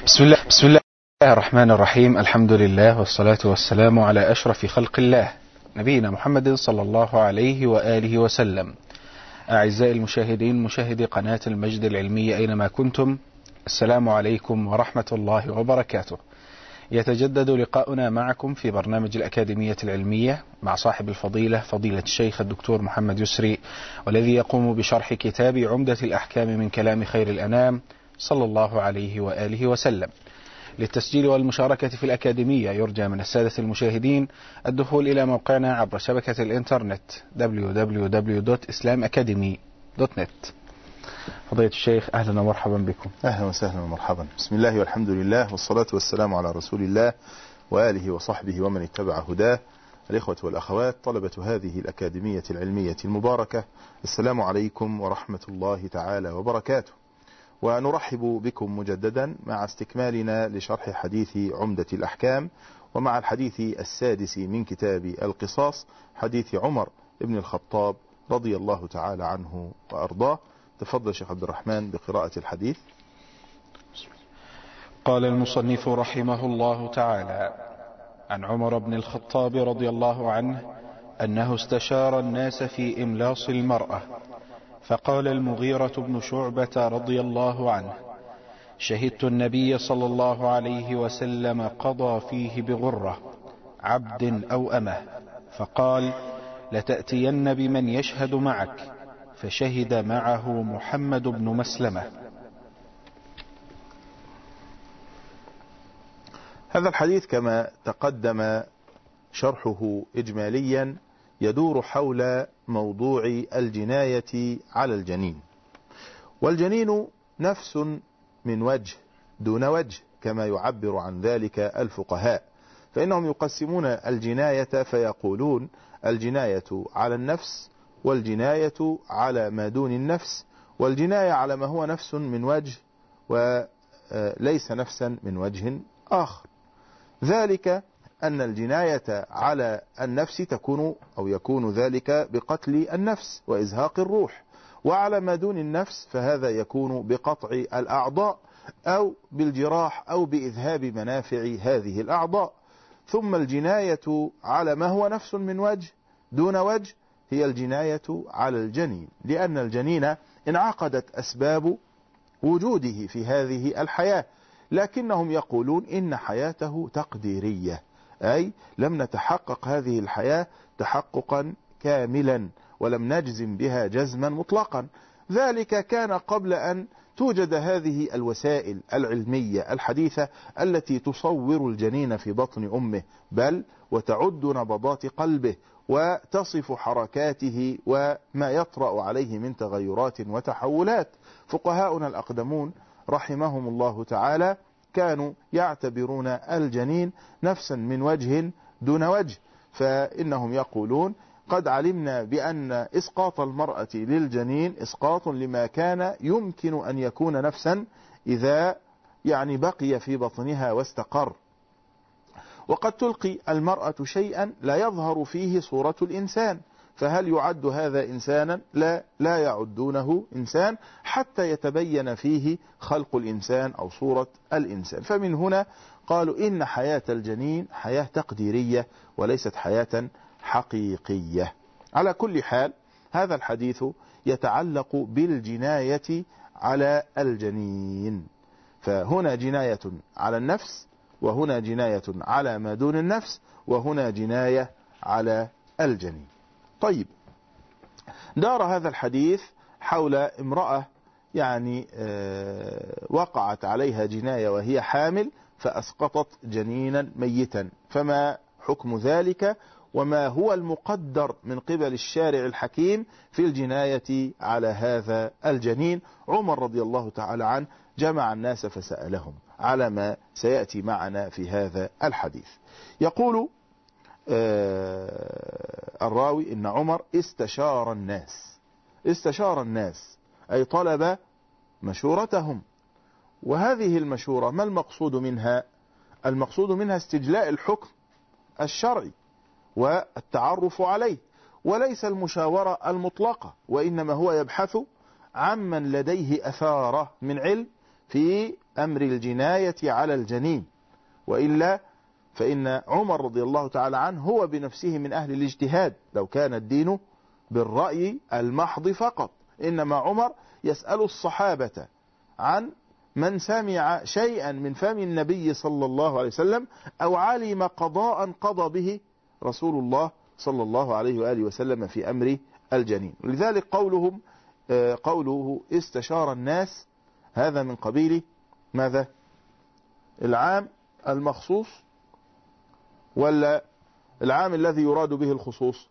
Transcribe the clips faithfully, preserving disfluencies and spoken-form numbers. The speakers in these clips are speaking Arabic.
بسم الله بسم الله الرحمن الرحيم. الحمد لله والصلاة والسلام على أشرف خلق الله نبينا محمد صلى الله عليه وآله وسلم. أعزائي المشاهدين مشاهدي قناة المجد العلمية أينما كنتم، السلام عليكم ورحمة الله وبركاته. يتجدد لقاؤنا معكم في برنامج الأكاديمية العلمية مع صاحب الفضيلة فضيلة الشيخ الدكتور محمد يسري، والذي يقوم بشرح كتاب عمدة الأحكام من كلام خير الأنام صلى الله عليه وآله وسلم. للتسجيل والمشاركة في الأكاديمية يرجى من السادة المشاهدين الدخول إلى موقعنا عبر شبكة الإنترنت دبليو دبليو دبليو دوت إسلام أكاديمي دوت نت. فضيلة الشيخ أهلا ومرحبا بكم. أهلا وسهلا ومرحبا. بسم الله والحمد لله والصلاة والسلام على رسول الله وآله وصحبه ومن اتبع هداه. الإخوة والأخوات طلبة هذه الأكاديمية العلمية المباركة، السلام عليكم ورحمة الله تعالى وبركاته، ونرحب بكم مجددا مع استكمالنا لشرح حديث عمدة الأحكام، ومع الحديث السادس من كتاب القصاص، حديث عمر بن الخطاب رضي الله تعالى عنه وأرضاه. تفضل شيخ عبد الرحمن بقراءة الحديث. قال المصنف رحمه الله تعالى: عن عمر بن الخطاب رضي الله عنه أنه استشار الناس في إملاص المرأة، فقال المغيرة بن شعبة رضي الله عنه: شهدت النبي صلى الله عليه وسلم قضى فيه بغرة عبد أو أمه، فقال: لتأتين بمن يشهد معك، فشهد معه محمد بن مسلمة. هذا الحديث كما تقدم شرحه إجماليا يدور حول موضوع الجناية على الجنين، والجنين نفس من وجه دون وجه كما يعبر عن ذلك الفقهاء، فإنهم يقسمون الجناية فيقولون الجناية على النفس، والجناية على ما دون النفس، والجناية على ما هو نفس من وجه وليس نفسا من وجه آخر. ذلك أن الجناية على النفس تكون أو يكون ذلك بقتل النفس وإزهاق الروح، وعلى ما دون النفس فهذا يكون بقطع الأعضاء أو بالجراح أو بإذهاب منافع هذه الأعضاء. ثم الجناية على ما هو نفس من وجه دون وجه هي الجناية على الجنين، لأن الجنين انعقدت أسباب وجوده في هذه الحياة، لكنهم يقولون إن حياته تقديرية، أي لم نتحقق هذه الحياة تحققا كاملا ولم نجزم بها جزما مطلقا. ذلك كان قبل أن توجد هذه الوسائل العلمية الحديثة التي تصور الجنين في بطن أمه، بل وتعد نبضات قلبه وتصف حركاته وما يطرأ عليه من تغيرات وتحولات. فقهاؤنا الأقدمون رحمهم الله تعالى كانوا يعتبرون الجنين نفسا من وجه دون وجه، فإنهم يقولون قد علمنا بأن إسقاط المرأة للجنين إسقاط لما كان يمكن أن يكون نفسا إذا يعني بقي في بطنها واستقر، وقد تلقي المرأة شيئا لا يظهر فيه صورة الإنسان، فهل يعد هذا إنسانا؟ لا لا يعدونه إنسان حتى يتبين فيه خلق الإنسان أو صورة الإنسان. فمن هنا قالوا إن حياة الجنين حياة تقديرية وليست حياة حقيقية. على كل حال هذا الحديث يتعلق بالجناية على الجنين، فهنا جناية على النفس، وهنا جناية على ما دون النفس، وهنا جناية على الجنين. طيب، دار هذا الحديث حول امرأة يعني وقعت عليها جناية وهي حامل فأسقطت جنينا ميتا، فما حكم ذلك وما هو المقدر من قبل الشارع الحكيم في الجناية على هذا الجنين؟ عمر رضي الله تعالى عنه جمع الناس فسألهم على ما سيأتي معنا في هذا الحديث. يقول الراوي إن عمر استشار الناس، استشار الناس أي طلب مشورتهم. وهذه المشورة ما المقصود منها؟ المقصود منها استجلاء الحكم الشرعي والتعرف عليه، وليس المشاورة المطلقة، وإنما هو يبحث عمن لديه أثارة من علم في أمر الجناية على الجنين، وإلا فإن عمر رضي الله تعالى عنه هو بنفسه من أهل الاجتهاد لو كان الدين بالرأي المحض فقط، إنما عمر يسأل الصحابة عن من سمع شيئا من فم النبي صلى الله عليه وسلم أو علم قضاء قضى به رسول الله صلى الله عليه وآله وسلم في أمر الجنين. ولذلك قولهم قوله استشار الناس هذا من قبيل ماذا؟ العام المخصوص ولا العام الذي يراد به الخصوص؟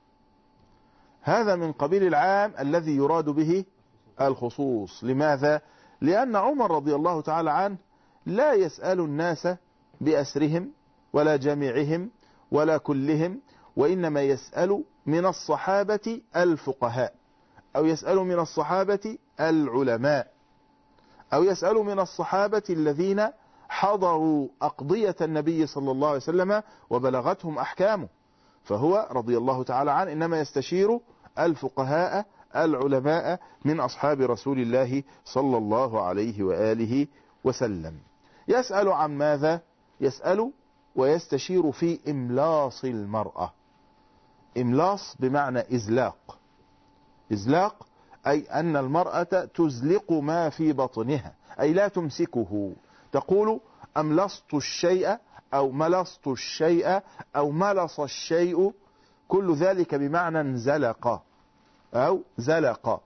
هذا من قبيل العام الذي يراد به الخصوص. لماذا؟ لأن عمر رضي الله تعالى عنه لا يسأل الناس بأسرهم ولا جميعهم ولا كلهم، وإنما يسأل من الصحابة الفقهاء، أو يسأل من الصحابة العلماء، أو يسأل من الصحابة الذين حضروا أقضية النبي صلى الله عليه وسلم وبلغتهم أحكامه. فهو رضي الله تعالى عنه إنما يستشير الفقهاء العلماء من أصحاب رسول الله صلى الله عليه وآله وسلم. يسأل عن ماذا؟ يسأل ويستشير في إملاص المرأة. إملاص بمعنى إزلاق. إزلاق أي أن المرأة تزلق ما في بطنها، أي لا تمسكه، تقول أملصت الشيء أو ملصت الشيء أو ملص الشيء، كل ذلك بمعنى انزلق أو زلق.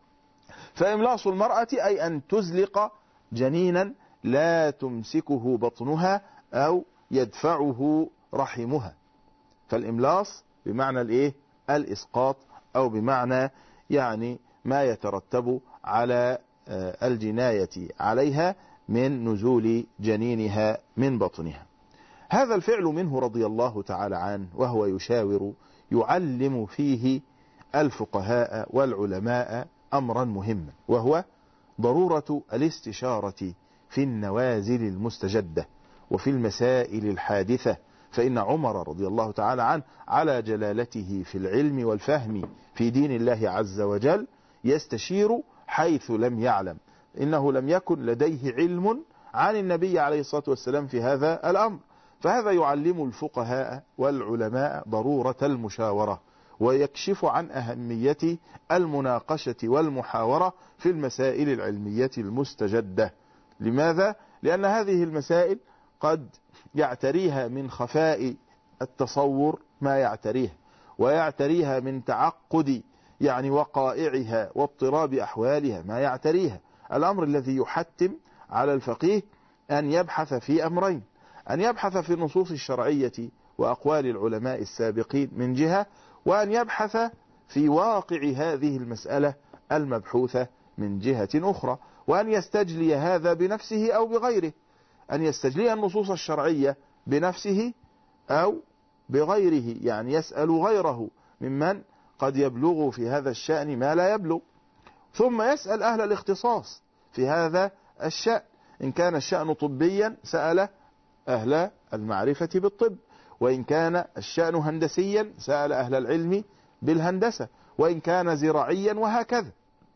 فإملاص المرأة أي أن تزلق جنينا لا تمسكه بطنها أو يدفعه رحمها. فالإملاص بمعنى الإيه؟ الإسقاط، أو بمعنى يعني ما يترتب على الجناية عليها من نزول جنينها من بطنها. هذا الفعل منه رضي الله تعالى عنه، وهو يشاور يعلم فيه الفقهاء والعلماء أمرا مهما، وهو ضرورة الاستشارة في النوازل المستجدة وفي المسائل الحادثة. فإن عمر رضي الله تعالى عنه على جلالته في العلم والفهم في دين الله عز وجل يستشير حيث لم يعلم. إنه لم يكن لديه علم عن النبي عليه الصلاة والسلام في هذا الأمر، فهذا يعلم الفقهاء والعلماء ضرورة المشاورة، ويكشف عن أهمية المناقشة والمحاورة في المسائل العلمية المستجدة. لماذا؟ لأن هذه المسائل قد يعتريها من خفاء التصور ما يعتريها، ويعتريها من تعقد يعني وقائعها واضطراب أحوالها ما يعتريها. الأمر الذي يحتم على الفقيه أن يبحث في أمرين: أن يبحث في النصوص الشرعية وأقوال العلماء السابقين من جهة، وأن يبحث في واقع هذه المسألة المبحوثة من جهة أخرى، وأن يستجلي هذا بنفسه أو بغيره، أن يستجلي النصوص الشرعية بنفسه أو بغيره، يعني يسأل غيره ممن قد يبلغ في هذا الشأن ما لا يبلغ، ثم يسأل أهل الاختصاص في هذا الشأن. إن كان الشأن طبيا سأل أهل المعرفة بالطب، وإن كان الشأن هندسيا سأل أهل العلم بالهندسة، وإن كان زراعيا، وهكذا.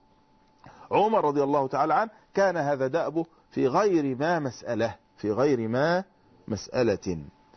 عمر رضي الله تعالى عنه كان هذا دأبه في غير ما مسألة في غير ما مسألة.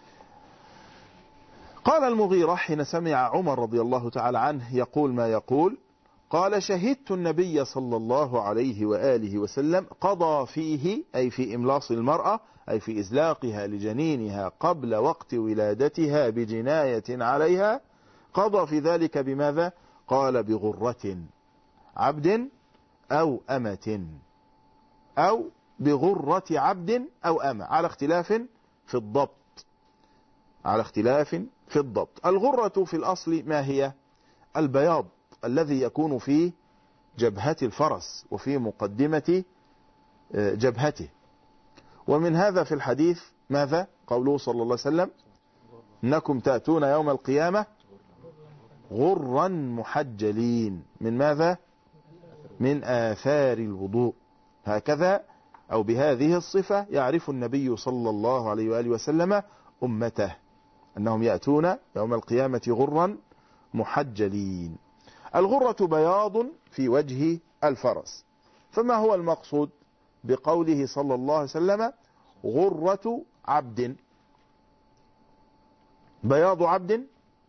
قال المغيرة حين سمع عمر رضي الله تعالى عنه يقول ما يقول، قال: شهدت النبي صلى الله عليه وآله وسلم قضى فيه، أي في إملاص المرأة، أي في إزلاقها لجنينها قبل وقت ولادتها بجناية عليها، قضى في ذلك بماذا؟ قال: بغرة عبد أو أمة، أو بغرة عبد أو أمة، على اختلاف في الضبط على اختلاف في الضبط. الغرة في الأصل ما هي؟ البياض الذي يكون في جبهة الفرس وفي مقدمة جبهته. ومن هذا في الحديث ماذا؟ قوله صلى الله عليه وسلم: إنكم تأتون يوم القيامة غرا محجلين. من ماذا؟ من آثار الوضوء. هكذا أو بهذه الصفة يعرف النبي صلى الله عليه وآله وسلم أمته، أنهم يأتون يوم القيامة غرا محجلين. الغرة بياض في وجه الفرس. فما هو المقصود بقوله صلى الله عليه وسلم غرة عبد، بياض عبد.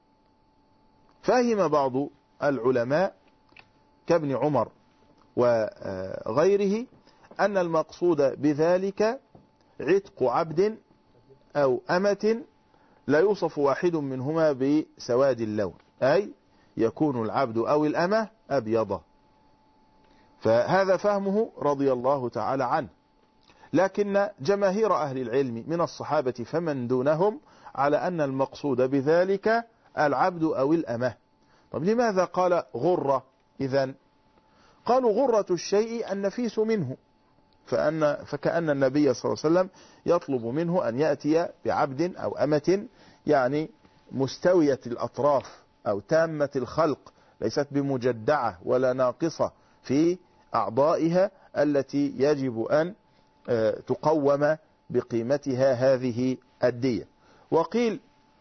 فهم بعض العلماء كابن عمر وغيره أن المقصود بذلك عتق عبد أو أمة لا يوصف واحد منهما بسواد اللون، أي يكون العبد أو الأمة أبيضة. فهذا فهمه رضي الله تعالى عنه. لكن جماهير أهل العلم من الصحابة فمن دونهم على أن المقصود بذلك العبد أو الأمة. طب لماذا قال غرة إذن؟ قالوا غرة الشيء النفيس منه، فأن فكأن النبي صلى الله عليه وسلم يطلب منه أن يأتي بعبد أو أمة يعني مستوية الأطراف أو تامة الخلق، ليست بمجدعة ولا ناقصة في أعضائها التي يجب أن تقوم بقيمتها هذه الدية. وقيل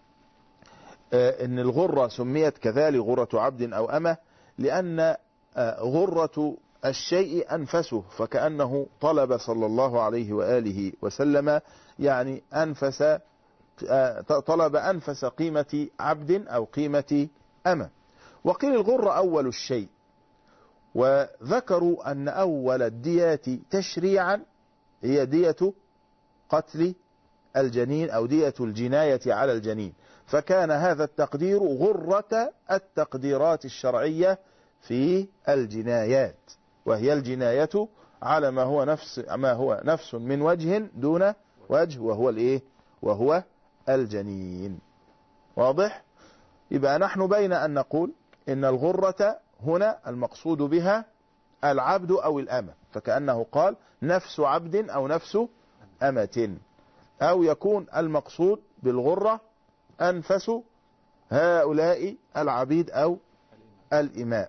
إن الغرة سميت كذلك غرة عبد أو أمة لأن غرة الشيء أنفسه، فكأنه طلب صلى الله عليه وآله وسلم يعني أنفس طلب أنفس قيمة عبد أو قيمة أمة. وقيل الغرة أول الشيء، وذكروا أن أول الديات تشريعا هي دية قتل الجنين أو دية الجناية على الجنين، فكان هذا التقدير غرة التقديرات الشرعية في الجنايات، وهي الجناية على ما هو نفس ما هو نفس من وجه دون وجه، وهو الايه وهو الجنين. واضح؟ يبقى نحن بين أن نقول إن الغرة هنا المقصود بها العبد أو الأمة، فكأنه قال نفس عبد أو نفس أمة، أو يكون المقصود بالغرة أنفس هؤلاء العبيد أو الإماء.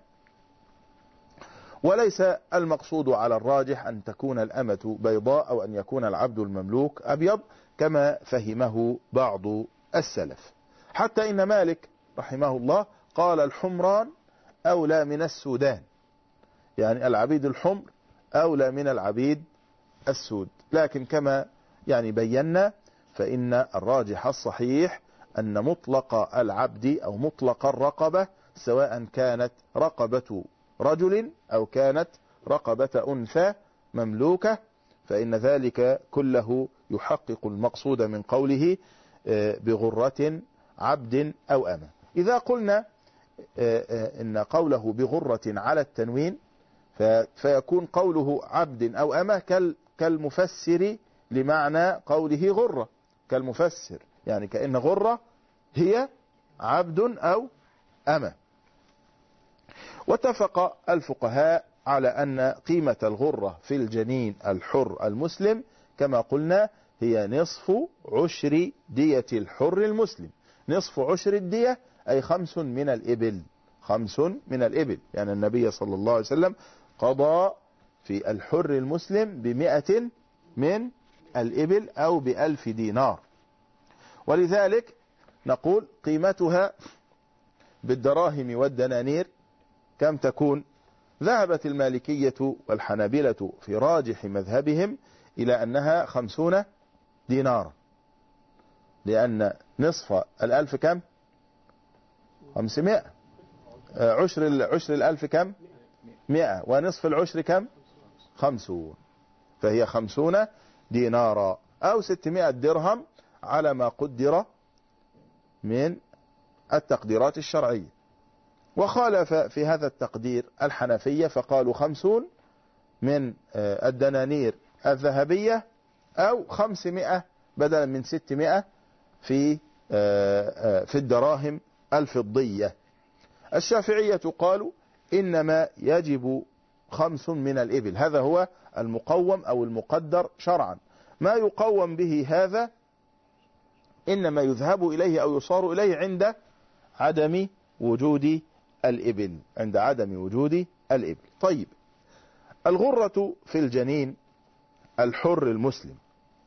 وليس المقصود على الراجح أن تكون الأمة بيضاء أو أن يكون العبد المملوك أبيض كما فهمه بعض السلف، حتى إن مالك رحمه الله قال الحمران أولى من السودان، يعني العبيد الحمر أولى من العبيد السود. لكن كما يعني بينا فإن الراجح الصحيح أن مطلق العبد أو مطلق الرقبة سواء كانت رقبة رجل أو كانت رقبة أنثى مملوكة، فإن ذلك كله يحقق المقصود من قوله بغرة عبد أو أمة. إذا قلنا إن قوله بغرة على التنوين فيكون قوله عبد أو أمة كالمفسر لمعنى قوله غرة، كالمفسر يعني كأن غرة هي عبد أو أمة. واتفق الفقهاء على أن قيمة الغرة في الجنين الحر المسلم كما قلنا هي نصف عشر دية الحر المسلم. نصف عشر الدية أي خمس من الإبل، خمس من الإبل، يعني النبي صلى الله عليه وسلم قضى في الحر المسلم بمئة من الإبل أو بألف دينار. ولذلك نقول قيمتها بالدراهم والدنانير كم تكون؟ ذهبت المالكية والحنابلة في راجح مذهبهم إلى أنها خمسون دينار، لأن نصف الألف كم؟ خمسمائة. عشر عشر الألف كم؟ مئة، ونصف العشر كم؟ خمسون، فهي خمسون دينارا أو ستمائة درهم على ما قدر من التقديرات الشرعية. وخالف في هذا التقدير الحنفية فقالوا خمسون من الدنانير الذهبية أو خمسمائة بدلا من ستمائة في في الدراهم الفضية. الشافعية قالوا إنما يجب خمس من الإبل، هذا هو المقوم أو المقدر شرعا. ما يقوم به هذا إنما يذهب إليه أو يصار إليه عند عدم وجود الإبل، عند عدم وجود الإبل. طيب، الغرة في الجنين الحر المسلم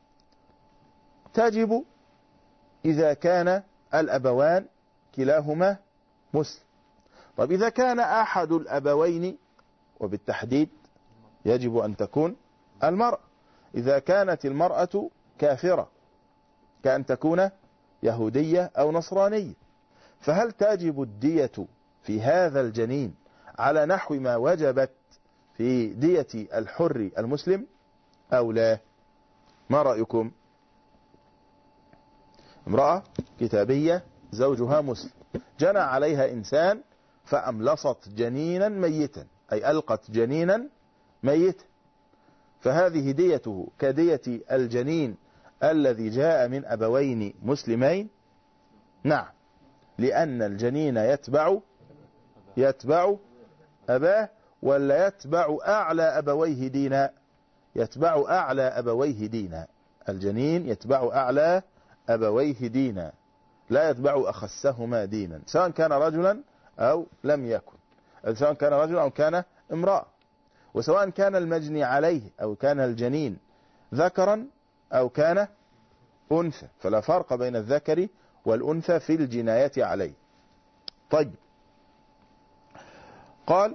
تجب إذا كان الأبوان كلاهما مسلم. طيب، إذا كان أحد الأبوين، وبالتحديد يجب أن تكون المرأة، إذا كانت المرأة كافرة كأن تكون يهودية أو نصرانية، فهل تجب الدية في هذا الجنين على نحو ما وجبت في دية الحر المسلم أو لا؟ ما رأيكم؟ امرأة كتابية زوجها مسلم، جنى عليها إنسان فأملصت جنينا ميتا، أي ألقت جنينا ميتا، فهذه ديته كدية الجنين الذي جاء من أبوين مسلمين؟ نعم، لأن الجنين يتبع يتبع أباه، ولا يتبع أعلى أبويه دينا؟ يتبع أعلى أبويه دينا. الجنين يتبع أعلى أبويه دينا، لا يتبع أخسهما دينا، سواء كان رجلا أو لم يكن، سواء كان رجلا أو كان امرأة، وسواء كان المجني عليه أو كان الجنين ذكرا أو كان أنثى، فلا فرق بين الذكر والأنثى في الجناية عليه. طيب، قال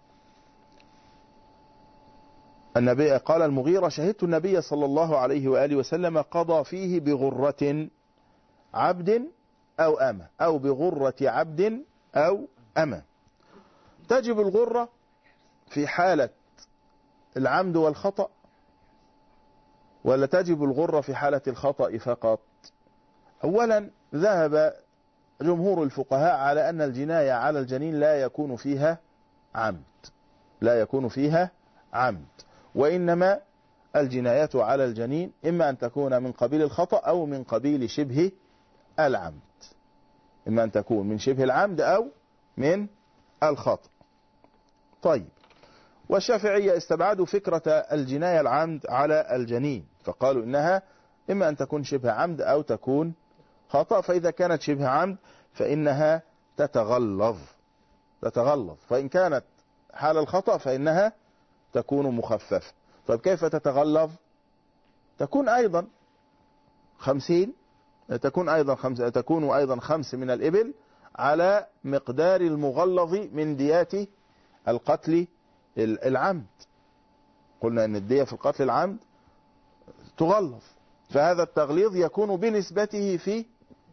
النبي قال المغيرة: شهدت النبي صلى الله عليه وآله وسلم قضى فيه بغرة عبد أو أمة، أو بغرة عبد أو أمة. تجب الغرة في حالة العمد والخطأ، ولا تجب الغرة في حالة الخطأ فقط؟ أولا، ذهب جمهور الفقهاء على أن الجناية على الجنين لا يكون فيها عمد، لا يكون فيها عمد، وإنما الجناية على الجنين إما أن تكون من قبيل الخطأ أو من قبيل شبه العمد، إما أن تكون من شبه العمد أو من الخطأ. طيب، والشافعية استبعدوا فكرة الجناية العمد على الجنين، فقالوا إنها إما أن تكون شبه عمد أو تكون خطأ، فإذا كانت شبه عمد فإنها تتغلظ تتغلظ فإن كانت حال الخطأ فإنها تكون مخففة. طيب، كيف تتغلظ؟ تكون أيضا خمسين تكون أيضا خمس تكون أيضا خمس من الإبل على مقدار المغلظ من ديات القتل العمد. قلنا أن الدية في القتل العمد تغلظ، فهذا التغليظ يكون بنسبته في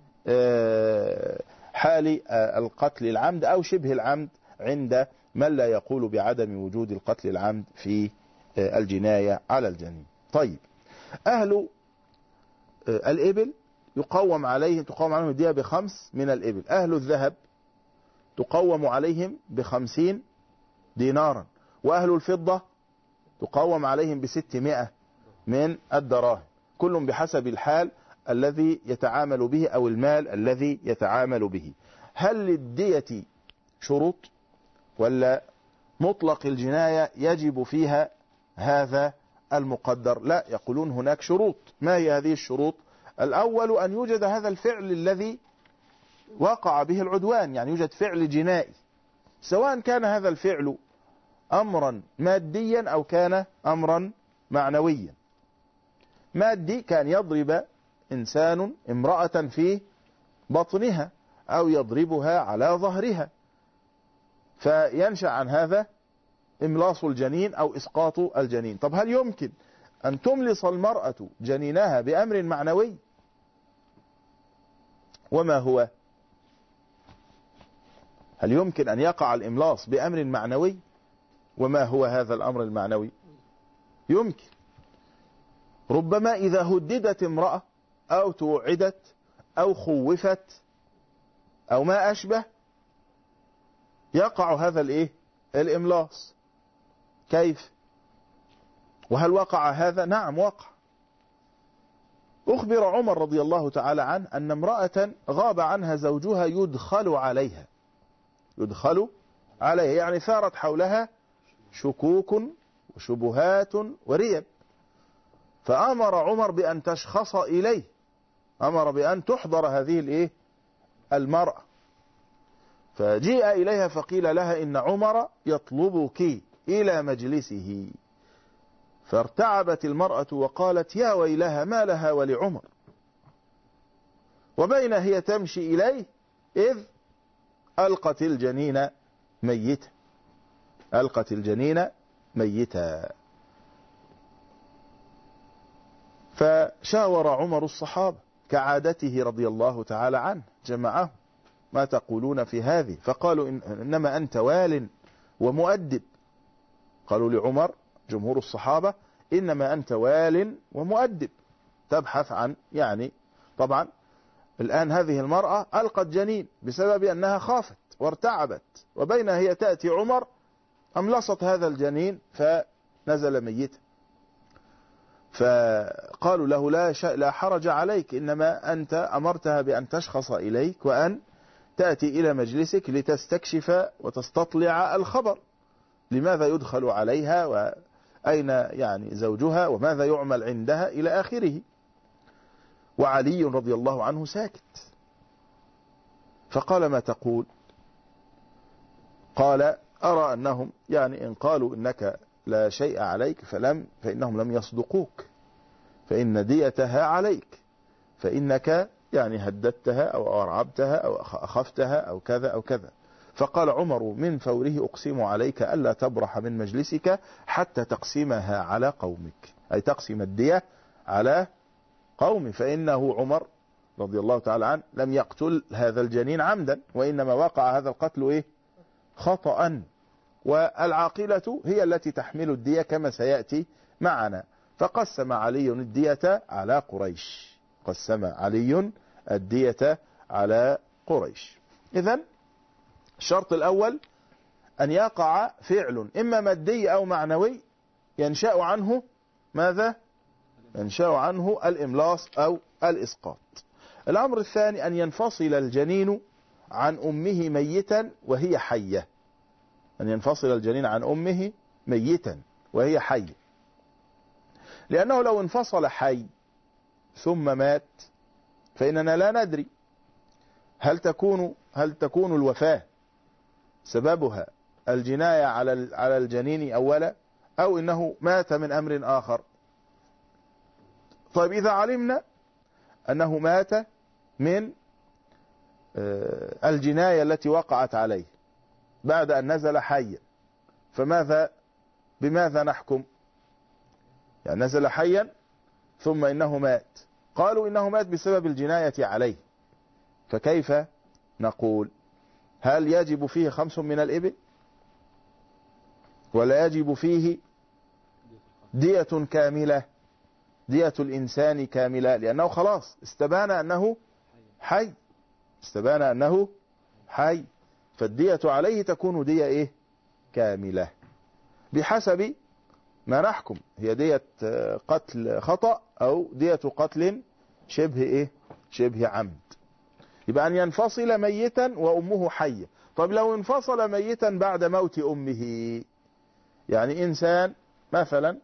حال القتل العمد أو شبه العمد عند من لا يقول بعدم وجود القتل العمد في الجناية على الجنين. طيب، أهل الإبل يقوم عليهم تقوم عليهم الدية بخمس من الإبل، أهل الذهب تقوم عليهم بخمسين دينارا، وأهل الفضة تقوم عليهم بستمائة من الدراهم، كل بحسب الحال الذي يتعامل به أو المال الذي يتعامل به. هل للدية شروط، ولا مطلق الجناية يجب فيها هذا المقدر؟ لا، يقولون هناك شروط. ما هي هذه الشروط؟ الأول أن يوجد هذا الفعل الذي وقع به العدوان، يعني يوجد فعل جنائي، سواء كان هذا الفعل أمرا ماديا أو كان أمرا معنويا. مادي، كان يضرب إنسان امرأة في بطنها أو يضربها على ظهرها، فينشأ عن هذا إملاص الجنين أو إسقاط الجنين. طب، هل يمكن أن تملص المرأة جنينها بأمر معنوي؟ وما هو؟ هل يمكن أن يقع الإملاص بأمر معنوي؟ وما هو هذا الأمر المعنوي؟ يمكن. ربما إذا هددت امرأة أو توعدت أو خوفت أو ما أشبه يقع هذا الإيه؟ الإملاص. كيف؟ وهل وقع هذا؟ نعم، وقع. أخبر عمر رضي الله تعالى عنه أن امرأة غاب عنها زوجها يدخل عليها يدخل عليها يعني ثارت حولها شكوك وشبهات وريب، فأمر عمر بأن تشخص إليه، أمر بأن تحضر هذه الإيه؟ المرأة، فجيء إليها فقيل لها إن عمر يطلبك إلى مجلسه، فارتعبت المرأة وقالت يا ويلها ما لها ولعمر، وبين هي تمشي إليه إذ ألقت الجنين ميتا ألقت الجنين ميتا فشاور عمر الصحابة كعادته رضي الله تعالى عنه، جمعهم: ما تقولون في هذه؟ فقالوا: إن إنما أنت وال ومؤدب. قالوا لعمر جمهور الصحابة: إنما أنت وال ومؤدب، تبحث عن، يعني طبعا الآن هذه المرأة ألقت جنين بسبب أنها خافت وارتعبت، وبين هي تأتي عمر أملصت هذا الجنين فنزل ميتا. فقالوا له: لا, لا حرج عليك، إنما أنت أمرتها بأن تشخص إليك وأن تأتي إلى مجلسك لتستكشف وتستطلع الخبر، لماذا يدخل عليها، وأين يعني زوجها، وماذا يعمل عندها، إلى آخره. وعلي رضي الله عنه ساكت. فقال: ما تقول؟ قال: أرى أنهم يعني إن قالوا إنك لا شيء عليك فلم فإنهم لم يصدقوك، فإن ديتها عليك، فإنك يعني هددتها أو أرعبتها أو أخفتها أو كذا أو كذا. فقال عمر من فوره: أقسم عليك ألا تبرح من مجلسك حتى تقسمها على قومك، أي تقسم الدية على قوم، فإنه عمر رضي الله تعالى عنه لم يقتل هذا الجنين عمدا، وإنما وقع هذا القتل إيه؟ خطأ، والعاقلة هي التي تحمل الدية كما سيأتي معنا. فقسم علي الدية على قريش، قسم علي الدية على قريش. إذن الشرط الأول أن يقع فعل إما مادي أو معنوي ينشأ عنه ماذا؟ ينشأ عنه الإملاص أو الإسقاط. الأمر الثاني أن ينفصل الجنين عن أمه ميتا وهي حية، أن ينفصل الجنين عن أمه ميتا وهي حية، لأنه لو انفصل حي ثم مات فإننا لا ندري هل تكون هل تكون الوفاة سببها الجناية على على الجنين أولا، أو إنه مات من أمر آخر. طيب إذا علمنا أنه مات من الجناية التي وقعت عليه بعد أن نزل حيا، فماذا بماذا نحكم؟ يعني نزل حيا ثم إنه مات، قالوا إنه مات بسبب الجناية عليه، فكيف نقول؟ هل يجب فيه خمس من الإبل ولا يجب فيه دية كاملة، دية الإنسان كاملة؟ لأنه خلاص استبان أنه حي، استبان أنه حي، فالدية عليه تكون دية إيه؟ كاملة بحسب ما نحكم، هي دية قتل خطأ أو دية قتل شبه إيه؟ شبه عمد. يبقى أن ينفصل ميتا وأمه حية. طب لو انفصل ميتا بعد موت أمه، يعني إنسان مثلا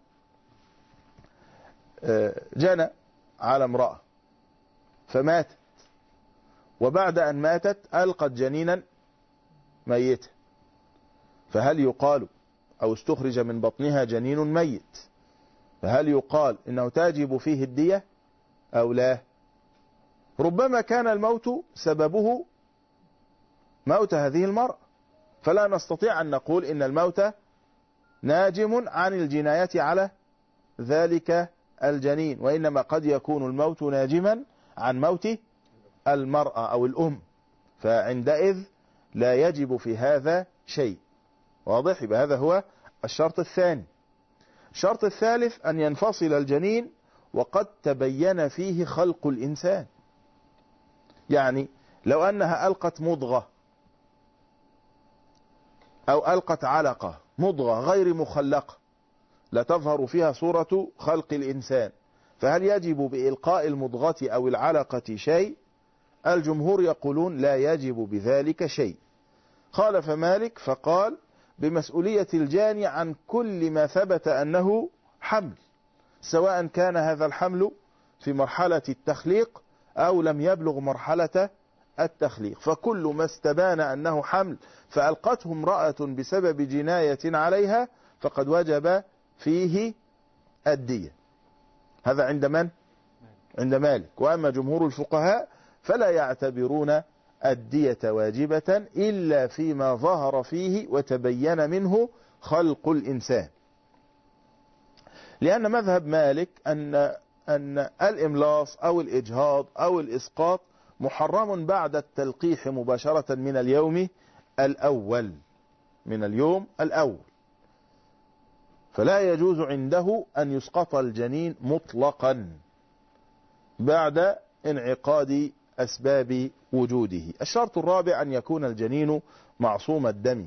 جنى على امرأة فماتت، وبعد أن ماتت ألقت جنينا ميتا، فهل يقال أو استخرج من بطنها جنين ميت، فهل يقال إنه تجب فيه الدية أو لا؟ ربما كان الموت سببه موت هذه المرأة، فلا نستطيع أن نقول إن الموت ناجم عن الجناية على ذلك الجنين، وإنما قد يكون الموت ناجما عن موت المرأة أو الأم، فعندئذ لا يجب في هذا شيء. واضح؟ يبقى هذا هو الشرط الثاني. الشرط الثالث أن ينفصل الجنين وقد تبين فيه خلق الإنسان، يعني لو أنها ألقت مضغة أو ألقت علقة، مضغة غير مخلقة لا تظهر فيها صورة خلق الإنسان، فهل يجب بإلقاء المضغة أو العلقة شيء؟ الجمهور يقولون لا يجب بذلك شيء. خالف مالك فقال بمسؤولية الجاني عن كل ما ثبت أنه حمل، سواء كان هذا الحمل في مرحلة التخليق أو لم يبلغ مرحلة التخليق، فكل ما استبان أنه حمل فألقته امرأة بسبب جناية عليها فقد وجب فيه الدية. هذا عند من؟ عند مالك. وأما جمهور الفقهاء فلا يعتبرون الدية واجبة إلا فيما ظهر فيه وتبين منه خلق الإنسان، لأن مذهب مالك أن أن الإملاص أو الإجهاض أو الإسقاط محرم بعد التلقيح مباشرة من اليوم الأول من اليوم الأول، فلا يجوز عنده أن يسقط الجنين مطلقا بعد انعقاد أسباب وجوده. الشرط الرابع أن يكون الجنين معصوم الدم،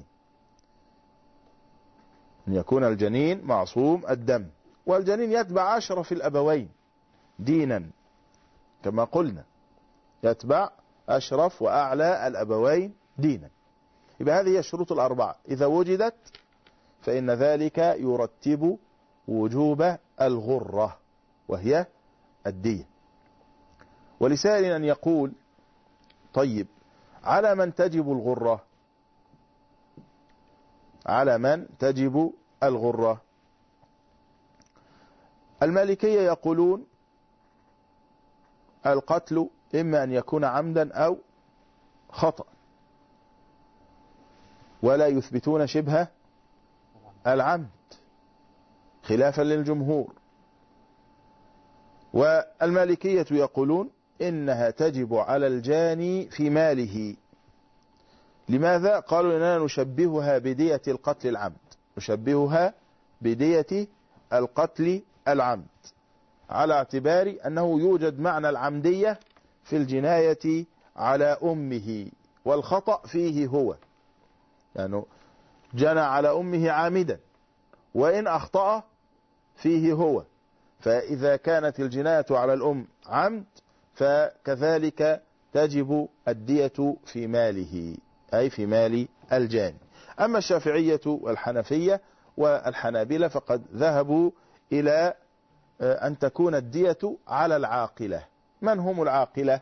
أن يكون الجنين معصوم الدم، والجنين يتبع أشرف الأبوين دينا كما قلنا، يتبع أشرف وأعلى الأبوين دينا. يبقى هذه هي الشروط الأربعة، إذا وجدت فإن ذلك يرتب وجوب الغرة وهي الدية. ولسائل أن يقول طيب على من تجب الغرة؟ على من تجب الغرة؟ المالكية يقولون القتل إما أن يكون عمدا أو خطأ، ولا يثبتون شبه العمد خلافا للجمهور. والمالكية يقولون إنها تجب على الجاني في ماله. لماذا؟ قالوا إننا نشبهها بدية القتل العمد، نشبهها بدية القتل العمد، على اعتبار أنه يوجد معنى العمدية في الجناية على أمه، والخطأ فيه هو، يعني جنى على أمه عامدا، وإن أخطأ فيه هو. فإذا كانت الجناية على الأم عمد فكذلك تجب الدية في ماله، أي في مال الجاني. أما الشافعية والحنفية والحنابلة فقد ذهبوا إلى أن تكون الدية على العاقلة. من هم العاقلة؟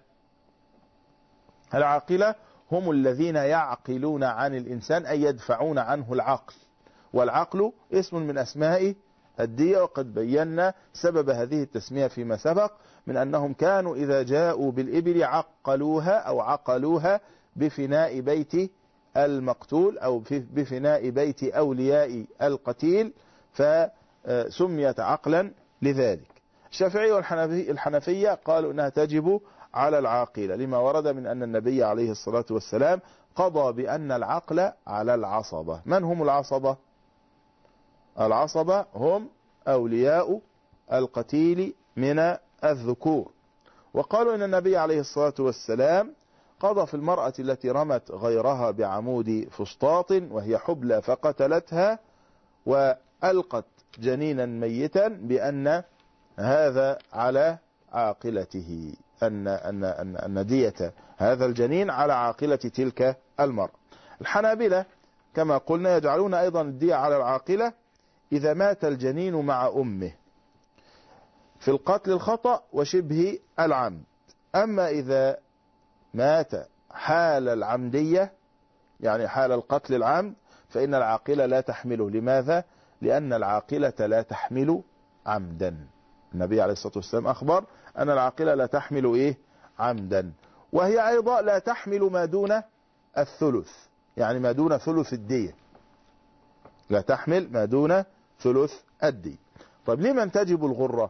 العاقلة هم الذين يعقلون عن الإنسان، أي يدفعون عنه العقل، والعقل اسم من أسماء الدية. وقد بينا سبب هذه التسمية فيما سبق، من أنهم كانوا إذا جاءوا بالإبل عقلوها أو عقلوها بفناء بيت المقتول أو بفناء بيت أولياء القتيل، فسميت عقلا لذلك. الشافعي والحنفية قالوا أنها تجب على العاقلة، لما ورد من أن النبي عليه الصلاة والسلام قضى بأن العقل على العصبة. من هم العصبة؟ العصبة هم أولياء القتيل من الذكور. وقالوا إن النبي عليه الصلاة والسلام قضى في المرأة التي رمت غيرها بعمود فسطاط وهي حبلى فقتلتها وألقت جنينا ميتا بأن هذا على عاقلته، أن, أن, أن, أن دية هذا الجنين على عاقلة تلك المرأة. الحنابلة كما قلنا يجعلون أيضا الدية على العاقلة إذا مات الجنين مع أمه في القتل الخطأ وشبه العمد. أما إذا مات حال العمدية، يعني حال القتل العمد، فإن العاقلة لا تحمله. لماذا؟ لأن العاقلة لا تحمل عمدا. النبي عليه الصلاة والسلام أخبر أن العاقلة لا تحمل إيه؟ عمدا. وهي أيضا لا تحمل ما دون الثلث، يعني ما دون ثلث الدية، لا تحمل ما دون ثلث الدية. طيب لمن تجب الغرة؟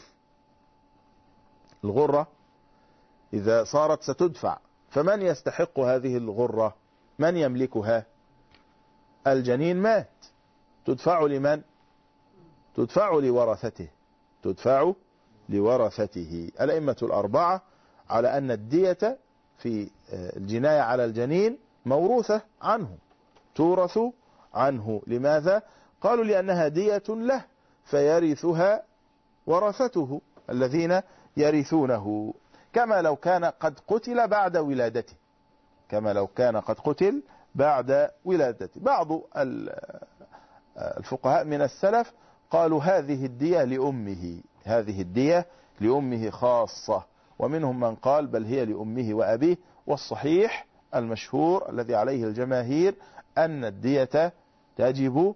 الغرة إذا صارت ستدفع، فمن يستحق هذه الغرة؟ من يملكها؟ الجنين مات، تدفع لمن؟ تدفع لورثته، تدفع لورثته. الأئمة الأربعة على أن الدية في الجناية على الجنين موروثة عنه، تورث عنه. لماذا؟ قالوا لأنها دية له فيرثها ورثته الذين يرثونه، كما لو كان قد قتل بعد ولادته، كما لو كان قد قتل بعد ولادته. بعض الفقهاء من السلف قالوا هذه الدية لأمه، هذه الدية لأمه خاصة، ومنهم من قال بل هي لأمه وأبيه. والصحيح المشهور الذي عليه الجماهير أن الدية تجب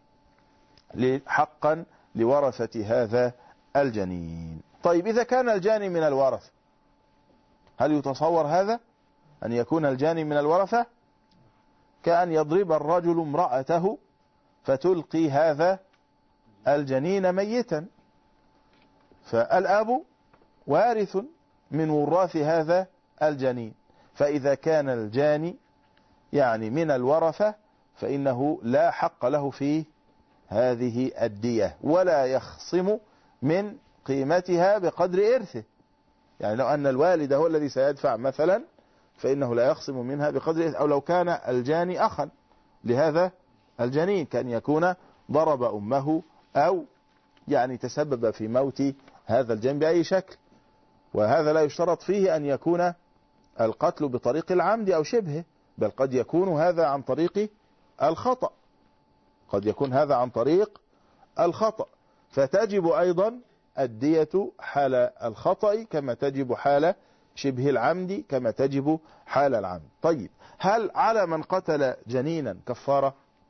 حقا لورثة هذا الجنين. طيب إذا كان الجاني من الورثة، هل يتصور هذا أن يكون الجاني من الورثة؟ كأن يضرب الرجل امرأته فتلقي هذا الجنين ميتا، فالأب وارث من وراث هذا الجنين، فإذا كان الجاني يعني من الورثة فإنه لا حق له في هذه الدية ولا يخصم من قيمتها بقدر إرثه. يعني لو أن الوالد هو الذي سيدفع مثلا فإنه لا يخصم منها بقدر إرثه. أو لو كان الجاني أخا لهذا الجنين، كان يكون ضرب أمه أو يعني تسبب في موت هذا الجنين بأي شكل، وهذا لا يشترط فيه أن يكون القتل بطريق العمد أو شبهه، بل قد يكون هذا عن طريق الخطأ، قد يكون هذا عن طريق الخطأ، فتجب أيضا الدية حال الخطأ كما تجب حال شبه العمد كما تجب حال العمد. طيب، هل على من قتل جنينا كفارة؟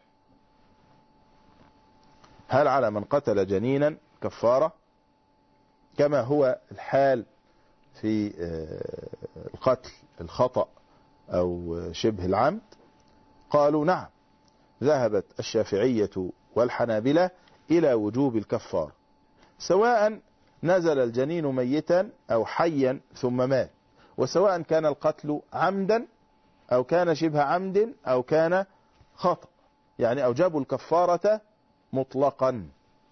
هل على من قتل جنينا كفارة كما هو الحال في القتل الخطأ أو شبه العمد؟ قالوا نعم، ذهبت الشافعية والحنابلة إلى وجوب الكفار، سواء نزل الجنين ميتا أو حيا ثم مات، وسواء كان القتل عمدا أو كان شبه عمد أو كان خطأ، يعني أوجبوا الكفارة مطلقا.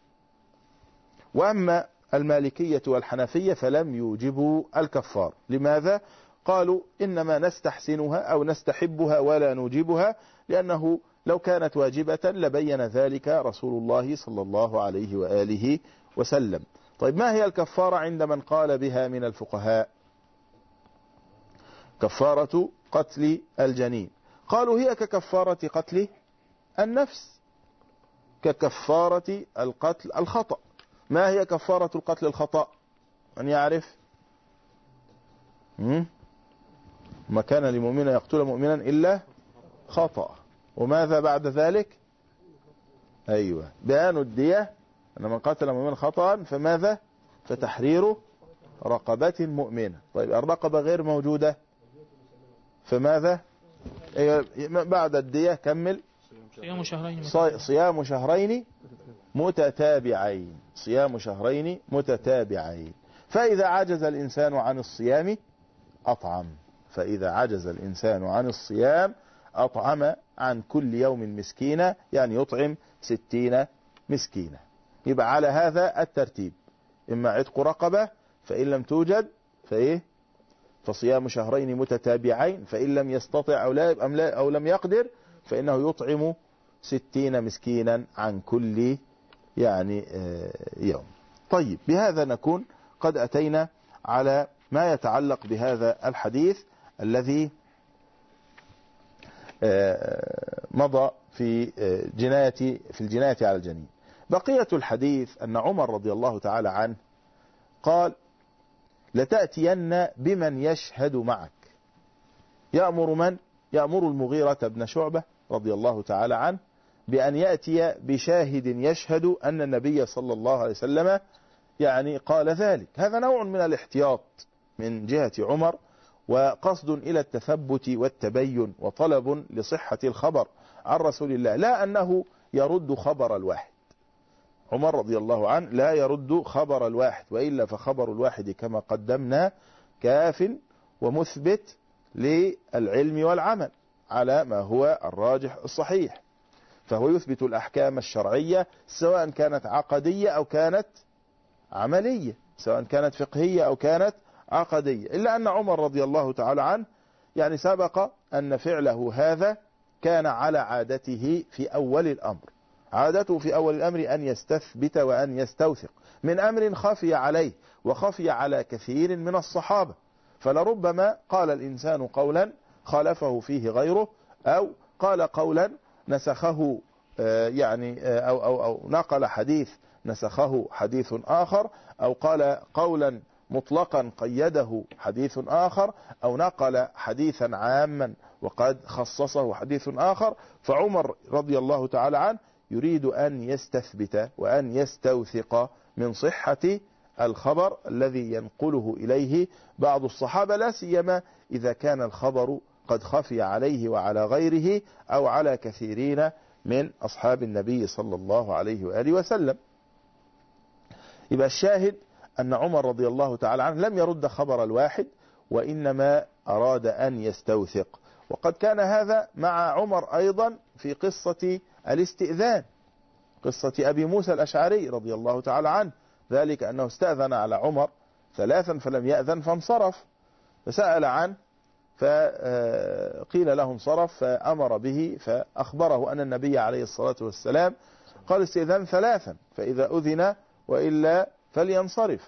وأما المالكية والحنفية فلم يوجبوا الكفار. لماذا؟ قالوا إنما نستحسنها أو نستحبها ولا نوجبها، لأنه لو كانت واجبة لبين ذلك رسول الله صلى الله عليه وآله وسلم. طيب، ما هي الكفارة عند من قال بها من الفقهاء؟ كفارة قتل الجنين، قالوا هي ككفارة قتل النفس، ككفارة القتل الخطأ. ما هي كفارة القتل الخطأ؟ من يعرف؟ ما كان لمؤمن يقتل مؤمنا إلا خطأ. وماذا بعد ذلك؟ أيوة، بيان الدية، أن من قتل مؤمنا خطأ فماذا؟ فتحرير رقبة مؤمنة. طيب، الرقبة غير موجودة فماذا؟ أيوة، بعد الدية كمل. صيام شهرين صيام شهرين متتابعين صيام شهرين متتابعين فإذا عجز الإنسان عن الصيام أطعم فإذا عجز الإنسان عن الصيام أطعم عن كل يوم مسكينة، يعني يطعم ستين مسكينة. يبقى على هذا الترتيب، إما عتق رقبة، فإن لم توجد فإيه؟ فصيام شهرين متتابعين، فإن لم يستطع أو, لا أو لم يقدر فإنه يطعم ستين مسكينا عن كل يعني يوم. طيب، بهذا نكون قد أتينا على ما يتعلق بهذا الحديث الذي مضى في جناية في الجناية على الجنين. بقية الحديث أن عمر رضي الله تعالى عنه قال: لتأتين بمن يشهد معك. يأمر من؟ يأمر المغيرة بن شعبة رضي الله تعالى عنه بأن يأتي بشاهد يشهد أن النبي صلى الله عليه وسلم يعني قال ذلك. هذا نوع من الاحتياط من جهة عمر، وقصد إلى التثبت والتبين وطلب لصحة الخبر عن رسول الله، لا أنه يرد خبر الواحد. عمر رضي الله عنه لا يرد خبر الواحد، وإلا فخبر الواحد كما قدمنا كاف ومثبت للعلم والعمل على ما هو الراجح الصحيح، فهو يثبت الأحكام الشرعية سواء كانت عقدية أو كانت عملية، سواء كانت فقهية أو كانت عقدية. إلا أن عمر رضي الله تعالى عنه يعني سبق أن فعله هذا كان على عادته في أول الأمر. عادته في أول الأمر أن يستثبت وأن يستوثق من أمر خفي عليه وخفي على كثير من الصحابة، فلربما قال الإنسان قولا خالفه فيه غيره، أو قال قولا نسخه يعني أو, أو, أو نقل حديث نسخه حديث آخر، أو قال قولا مطلقا قيده حديث آخر، أو نقل حديثا عاما وقد خصصه حديث آخر. فعمر رضي الله تعالى عنه يريد أن يستثبت وأن يستوثق من صحة الخبر الذي ينقله إليه بعض الصحابة، لا سيما إذا كان الخبر قد خفي عليه وعلى غيره أو على كثيرين من أصحاب النبي صلى الله عليه وآله وسلم. يبقى الشاهد أن عمر رضي الله تعالى عنه لم يرد خبر الواحد، وإنما أراد أن يستوثق. وقد كان هذا مع عمر أيضا في قصة الاستئذان، قصة أبي موسى الأشعري رضي الله تعالى عنه، ذلك أنه استأذن على عمر ثلاثا فلم يأذن فانصرف، فسأل عنه فقيل له انصرف، فأمر به فأخبره أن النبي عليه الصلاة والسلام قال استئذان ثلاثا فإذا أذن وإلا فلينصرف.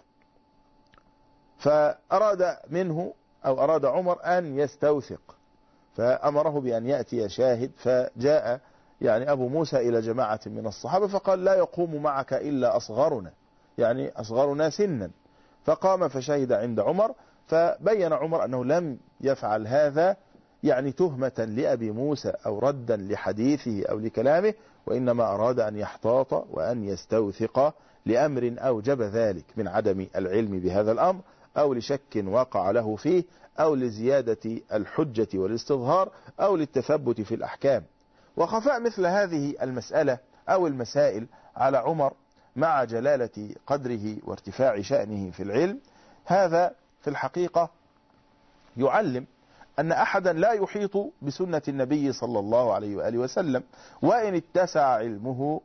فأراد منه أو أراد عمر أن يستوثق، فأمره بأن يأتي شاهد، فجاء يعني أبو موسى إلى جماعة من الصحابة فقال لا يقوم معك إلا أصغرنا، يعني أصغرنا سنا، فقام فشهد عند عمر، فبين عمر أنه لم يفعل هذا يعني تهمة لأبي موسى أو ردا لحديثه أو لكلامه، وإنما أراد أن يحتاط وأن يستوثق لأمر أوجب ذلك من عدم العلم بهذا الأمر، أو لشك وقع له فيه، أو لزيادة الحجة والاستظهار، أو للتثبت في الأحكام. وخفاء مثل هذه المسألة أو المسائل على عمر مع جلالة قدره وارتفاع شأنه في العلم، هذا في الحقيقة يعلم أن أحدا لا يحيط بسنة النبي صلى الله عليه وآله وسلم، وإن اتسع علمه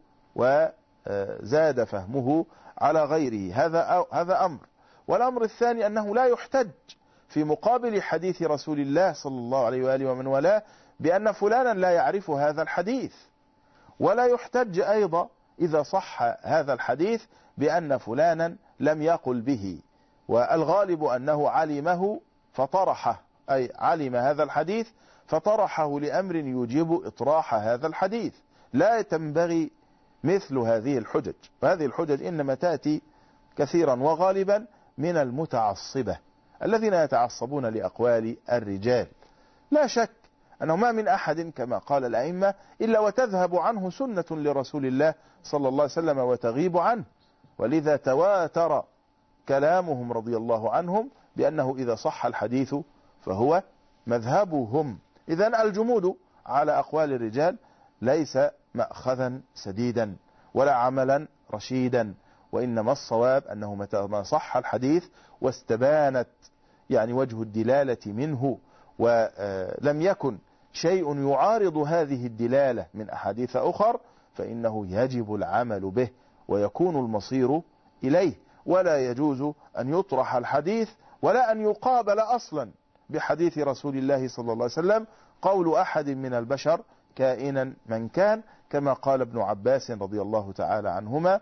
وزاد فهمه على غيره، هذا هذا أمر. والأمر الثاني أنه لا يحتج في مقابل حديث رسول الله صلى الله عليه وآله ومن والاه بأن فلانا لا يعرف هذا الحديث، ولا يحتج أيضا إذا صح هذا الحديث بأن فلانا لم يقل به، والغالب أنه علمه فطرحه، أي علم هذا الحديث فطرحه لأمر يجب إطراح هذا الحديث. لا تنبغي مثل هذه الحجج، وهذه الحجج إنما تأتي كثيرا وغالبا من المتعصبة الذين يتعصبون لأقوال الرجال. لا شك أنه ما من أحد كما قال الأئمة إلا وتذهب عنه سنة لرسول الله صلى الله عليه وسلم وتغيب عنه، ولذا تواتر كلامهم رضي الله عنهم بأنه إذا صح الحديث فهو مذهبهم. إذن الجمود على أقوال الرجال ليس مأخذا سديدا ولا عملا رشيدا، وإنما الصواب أنه متى ما صح الحديث واستبانت يعني وجه الدلالة منه ولم يكن شيء يعارض هذه الدلالة من أحاديث أخر، فإنه يجب العمل به ويكون المصير إليه، ولا يجوز أن يطرح الحديث ولا أن يقابل أصلا بحديث رسول الله صلى الله عليه وسلم قول أحد من البشر كائنا من كان، كما قال ابن عباس رضي الله تعالى عنهما: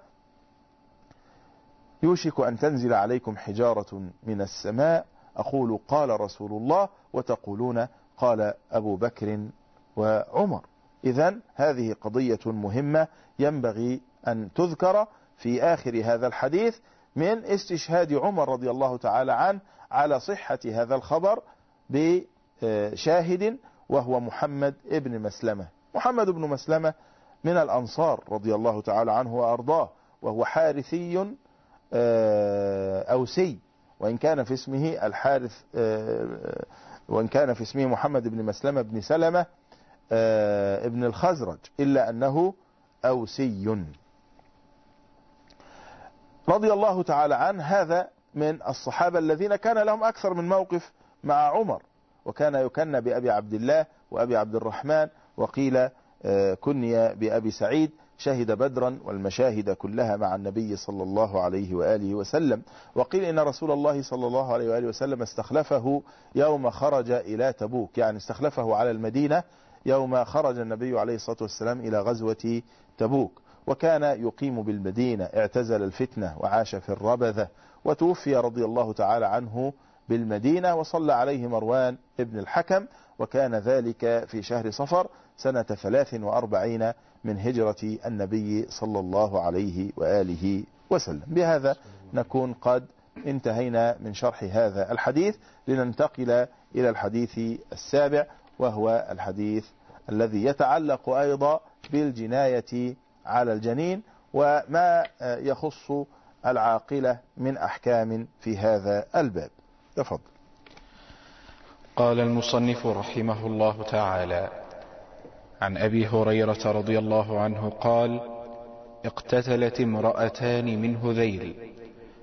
يوشك أن تنزل عليكم حجارة من السماء أقول قال رسول الله وتقولون قال أبو بكر وعمر. إذن هذه قضية مهمة ينبغي أن تذكر في آخر هذا الحديث من استشهاد عمر رضي الله تعالى عنه على صحة هذا الخبر بشاهد وهو محمد ابن مسلمة. محمد بن مسلمة من الأنصار رضي الله تعالى عنه وأرضاه، وهو حارثي أوسي، وإن كان في اسمه الحارث وإن كان في اسمه محمد بن مسلمة بن سلمة ابن الخزرج، إلا أنه أوسي رضي الله تعالى عنه. هذا من الصحابة الذين كان لهم أكثر من موقف مع عمر، وكان يكنى بأبي عبد الله وأبي عبد الرحمن، وقيل كني بأبي سعيد، شهد بدرا والمشاهد كلها مع النبي صلى الله عليه وآله وسلم. وقيل إن رسول الله صلى الله عليه وآله وسلم استخلفه يوم خرج إلى تبوك، يعني استخلفه على المدينة يوم خرج النبي عليه الصلاة والسلام إلى غزوة تبوك، وكان يقيم بالمدينة، اعتزل الفتنة وعاش في الربذة، وتوفي رضي الله تعالى عنه بالمدينة، وصلى عليه مروان ابن الحكم، وكان ذلك في شهر صفر سنة ثلاث وأربعين من هجرة النبي صلى الله عليه وآله وسلم. بهذا نكون قد انتهينا من شرح هذا الحديث، لننتقل إلى الحديث السابع، وهو الحديث الذي يتعلق أيضا بالجناية على الجنين وما يخص العاقلة من أحكام في هذا الباب. تفضل. قال المصنف رحمه الله تعالى: عن أبي هريرة رضي الله عنه قال: اقتتلت امرأتان من هذيل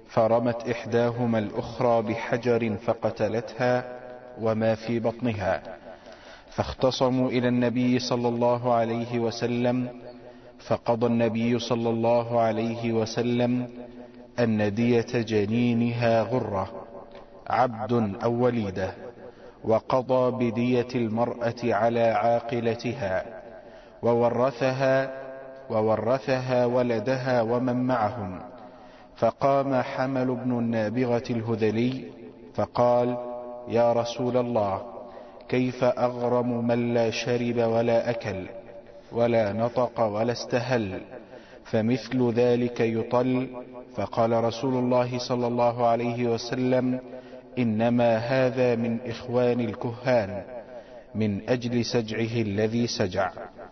فرمت إحداهما الأخرى بحجر فقتلتها وما في بطنها، فاختصموا إلى النبي صلى الله عليه وسلم، فقضى النبي صلى الله عليه وسلم أن دية جنينها غرة عبد أو وليدة، وقضى بدية المرأة على عاقلتها، وورثها وورثها ولدها ومن معهم. فقام حمل بن النابغة الهذلي فقال: يا رسول الله، كيف أغرم من لا شرب ولا أكل ولا نطق ولا استهل؟ فمثل ذلك يطل. فقال رسول الله صلى الله عليه وسلم: إنما هذا من إخوان الكهان من أجل سجعه الذي سجع.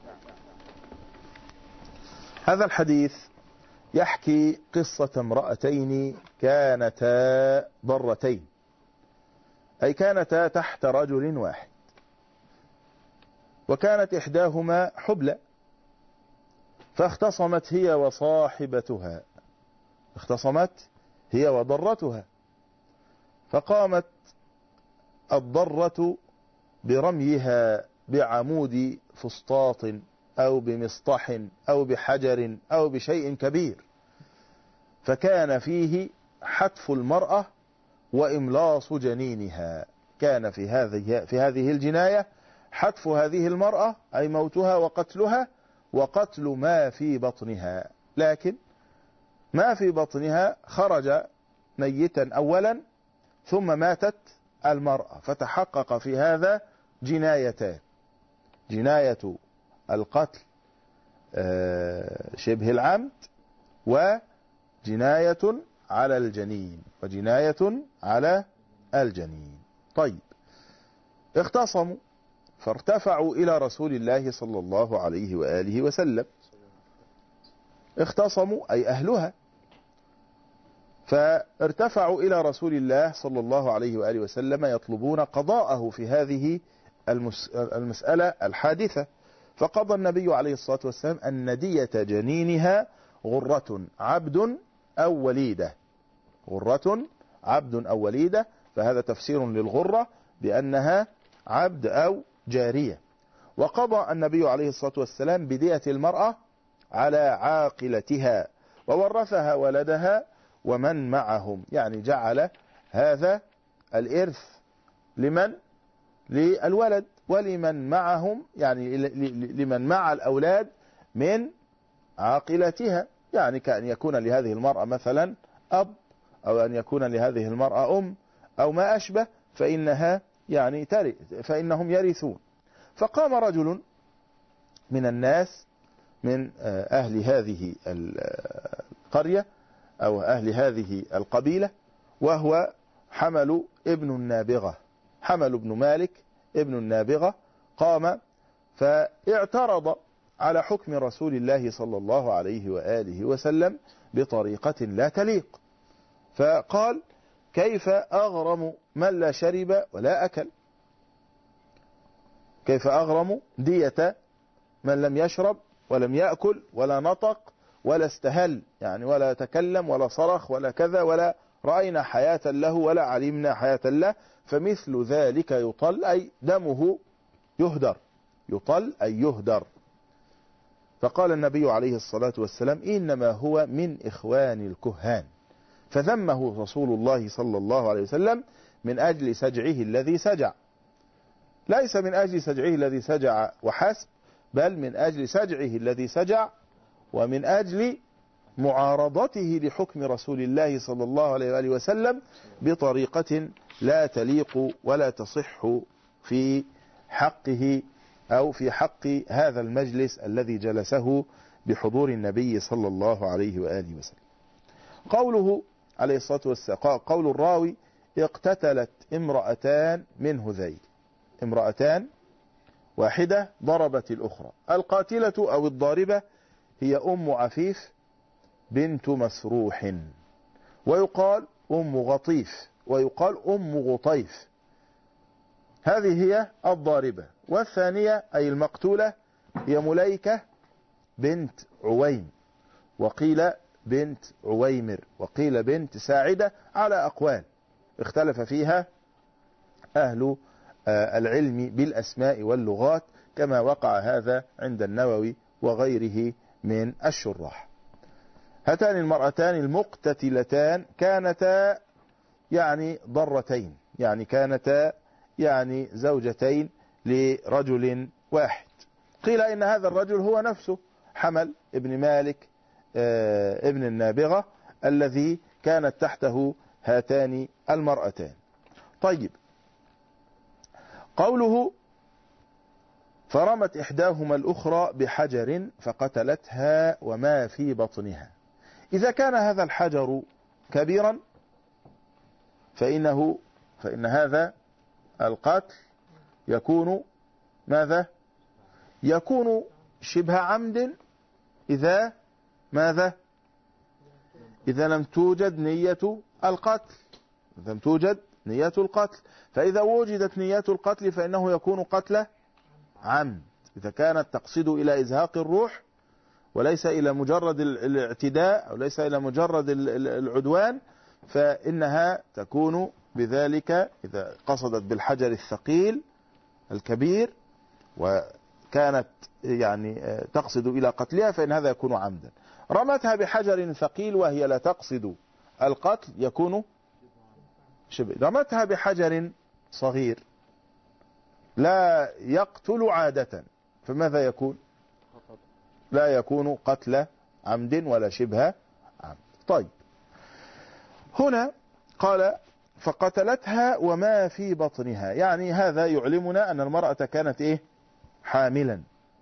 هذا الحديث يحكي قصة امرأتين كانتا ضرتين، أي كانتا تحت رجل واحد، وكانت إحداهما حبلى، فاختصمت هي وصاحبتها، اختصمت هي وضرتها، فقامت الضرة برميها بعمود فسطاط أو بمسطح أو بحجر أو بشيء كبير، فكان فيه حتف المرأة وإملاص جنينها. كان في هذه في هذه الجناية حتف هذه المرأة، أي موتها وقتلها، وقتل ما في بطنها، لكن ما في بطنها خرج ميتا أولا ثم ماتت المرأة، فتحقق في هذا جنايتان: جناية القتل شبه العمد، وجناية على الجنين وجناية على الجنين. طيب، اختصموا فارتفعوا إلى رسول الله صلى الله عليه وآله وسلم، اختصموا أي أهلها، فارتفعوا إلى رسول الله صلى الله عليه وآله وسلم يطلبون قضاءه في هذه المسألة الحادثة. فقضى النبي عليه الصلاة والسلام أن دية جنينها غرة عبد أو وليدة، غرة عبد أو وليدة، فهذا تفسير للغرة بأنها عبد أو جارية. وقضى النبي عليه الصلاة والسلام بدية المرأة على عاقلتها، وورثها ولدها ومن معهم، يعني جعل هذا الإرث لمن؟ للولد ولمن معهم، يعني لمن مع الأولاد من عاقلتها، يعني كأن يكون لهذه المرأة مثلا أب، أو أن يكون لهذه المرأة أم، أو ما أشبه، فإنها يعني ترث، فإنهم يرثون. فقام رجل من الناس من أهل هذه القرية أو أهل هذه القبيلة، وهو حمل ابن النابغة، حمل بن مالك ابن النابغة، قام فاعترض على حكم رسول الله صلى الله عليه وآله وسلم بطريقة لا تليق، فقال: كيف أغرم من لا شرب ولا أكل؟ كيف أغرم دية من لم يشرب ولم يأكل ولا نطق ولا استهل، يعني ولا تكلم ولا صرخ ولا كذا، ولا رأينا حياة له ولا علمنا حياة له، فمثل ذلك يطل، أي دمه يهدر، يطل أي يهدر. فقال النبي عليه الصلاة والسلام: إنما هو من إخوان الكهان. فذمه رسول الله صلى الله عليه وسلم من أجل سجعه الذي سجع، ليس من أجل سجعه الذي سجع وحسب، بل من أجل سجعه الذي سجع، ومن أجل معارضته لحكم رسول الله صلى الله عليه وآله وسلم بطريقة لا تليق ولا تصح في حقه أو في حق هذا المجلس الذي جلسه بحضور النبي صلى الله عليه وآله وسلم. قوله عليه الصلاة والسلام، قول الراوي: اقتتلت امرأتان من هذيل، امرأتان واحدة ضربت الأخرى. القاتلة أو الضاربة هي أم عفيف بنت مسروح، ويقال أم غطيف، ويقال أم غطيف، هذه هي الضاربة. والثانية أي المقتولة هي مليكة بنت عويم، وقيل بنت عويمر وقيل بنت ساعدة على أقوال اختلف فيها أهل العلم بالأسماء واللغات، كما وقع هذا عند النووي وغيره من الشراح. هاتان المرأتان المقتتلتان كانتا يعني ضرتين، يعني كانتا يعني زوجتين لرجل واحد. قيل إن هذا الرجل هو نفسه حمل ابن مالك ابن النابغة الذي كانت تحته هاتان المرأتان. طيب، قوله فرمت إحداهما الأخرى بحجر فقتلتها وما في بطنها، إذا كان هذا الحجر كبيرا فإنه فإن هذا القتل يكون ماذا؟ يكون شبه عمد إذا ماذا؟ إذا لم توجد نية القتل، إذا لم توجد نية القتل. فإذا وجدت نية القتل فإنه يكون قتل عمد، إذا كانت تقصد إلى إزهاق الروح وليس إلى مجرد الاعتداء أو ليس إلى مجرد العدوان، فإنها تكون بذلك إذا قصدت بالحجر الثقيل الكبير وكانت يعني تقصد إلى قتلها فإن هذا يكون عمدا. رمتها بحجر ثقيل وهي لا تقصد القتل يكون شبه. رمتها بحجر صغير لا يقتل عادة فماذا يكون؟ لا يكون قتل عمد ولا شبه عمد. طيب، هنا قال فقتلتها وما في بطنها، يعني هذا يعلمنا أن المرأة كانت إيه؟ حاملا.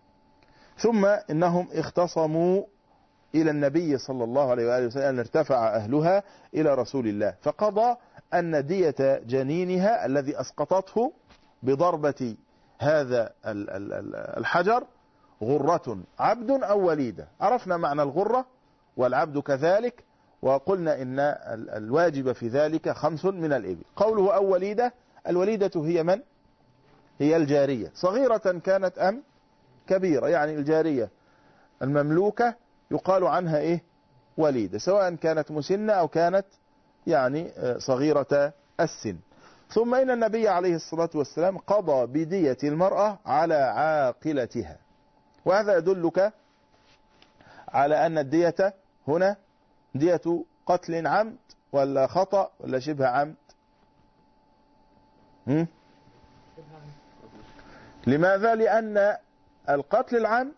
ثم إنهم اختصموا إلى النبي صلى الله عليه وآله وسلم أن ارتفع أهلها إلى رسول الله، فقضى أن دية جنينها الذي أسقطته بضربة هذا الحجر غرة، عبد أو وليدة. عرفنا معنى الغرة والعبد كذلك، وقلنا إن الواجب في ذلك خمس من الإبل. قوله أو وليدة، الوليدة هي من؟ هي الجارية، صغيرة كانت أم كبيرة، يعني الجارية المملوكة يقال عنها إيه؟ وليدة، سواء كانت مسنة أو كانت يعني صغيرة السن. ثم إن النبي عليه الصلاة والسلام قضى بدية المرأة على عاقلتها، وهذا يدلك على أن الدية هنا دية قتل عمد ولا خطأ ولا شبه عمد؟ هم؟ لماذا؟ لأن القتل العمد